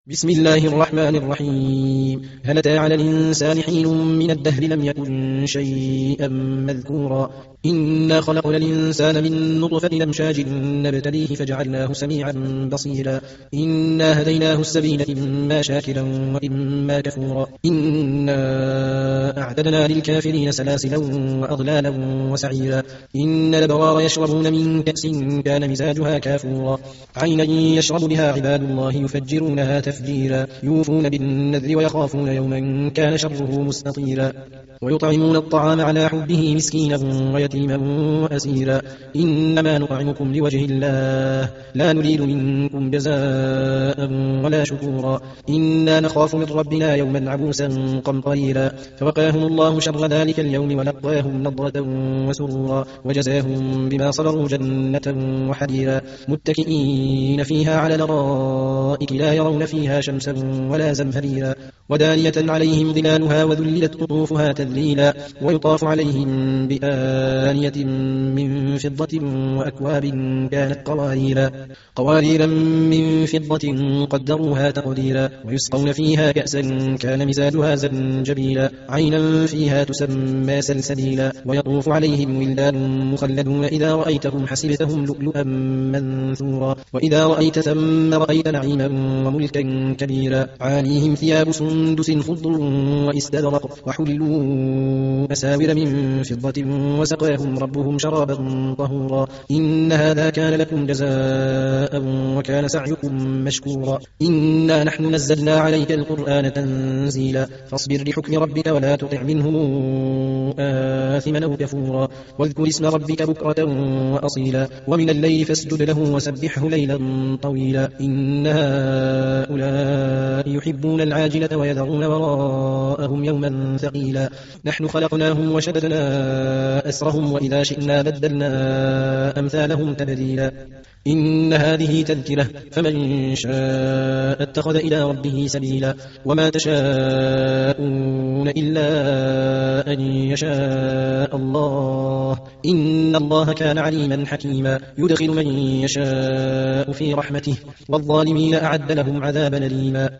بسم الله الرحمن الرحيم. هل أتى على الإنسان حين من الدهر لم يكن شيئا مذكورا. إنا خلقنا الإنسان من نطفة أمشاج نبتليه فجعلناه سميعا بصيرا. إنا هديناه السبيل إما شاكرا وإما كفورا. إنا أعتدنا للكافرين سلاسلا وأغلالا وسعيرا. إن الأبرار يشربون من كأس كان مزاجها كافورا. عينا يشرب بها عباد الله يفجرونها تفجيرا. يوفون بالنذر ويخافون يوما كان شره مستطيرا. ويطعمون الطعام على حبه مسكينا ويتيما وأسيرا. إنما نطعمكم لوجه الله لا نريد منكم جزاء ولا شكورا. إنا نخاف من ربنا يوما عبوسا قمطريرا. فوقاهم الله شر ذلك اليوم ولقاهم نضرة وسرورا. وجزاهم بما صبروا جنة وحريرا. متكئين فيها على الأرائك لا يرون فيها شمسا ولا زمهريرا. ودانية عليهم ظلالها وذللت قطوفها تذليلا. ويطاف عليهم بآنية من فضة وأكواب كانت قواريرا من فضة قدروها تقديرا. ويسقون فيها كأسا كان مزاجها زنجبيلا. عينا فيها تسمى سلسبيلا. ويطوف عليهم ولدان مخلدون إذا رأيتهم حسبتهم لؤلؤا منثورا. وإذا رأيت ثم رأيت نعيما وملكا كبيرا. عاليهم ثياب سندس خضر واستبرق وحلوا أساور من فضة وسقاهم ربهم شرابا طهورا. إن هذا كان لكم جزاء وكان سعيكم مشكورا. إنا نحن نزلنا عليك القرآن تنزيلا. فاصبر لحكم ربك ولا تطع منهم آثما أو كفورا. واذكر اسم ربك بكرة وأصيلا. ومن الليل فاسجد له وسبحه ليلا طويلا. إن هؤلاء يحبون العاجلة ويذرون وراءهم يوما ثقيلا. نحن خلقناهم وشددنا أسرهم وإذا شئنا بدلنا أمثالهم تبديلا. إن هذه تذكرة فمن شاء اتخذ إلى ربه سبيلا. وما تشاءون إلا أن يشاء الله. إن الله كان عليما حكيما. يدخل من يشاء في رحمته والظالمين أعد لهم عذابا أليما.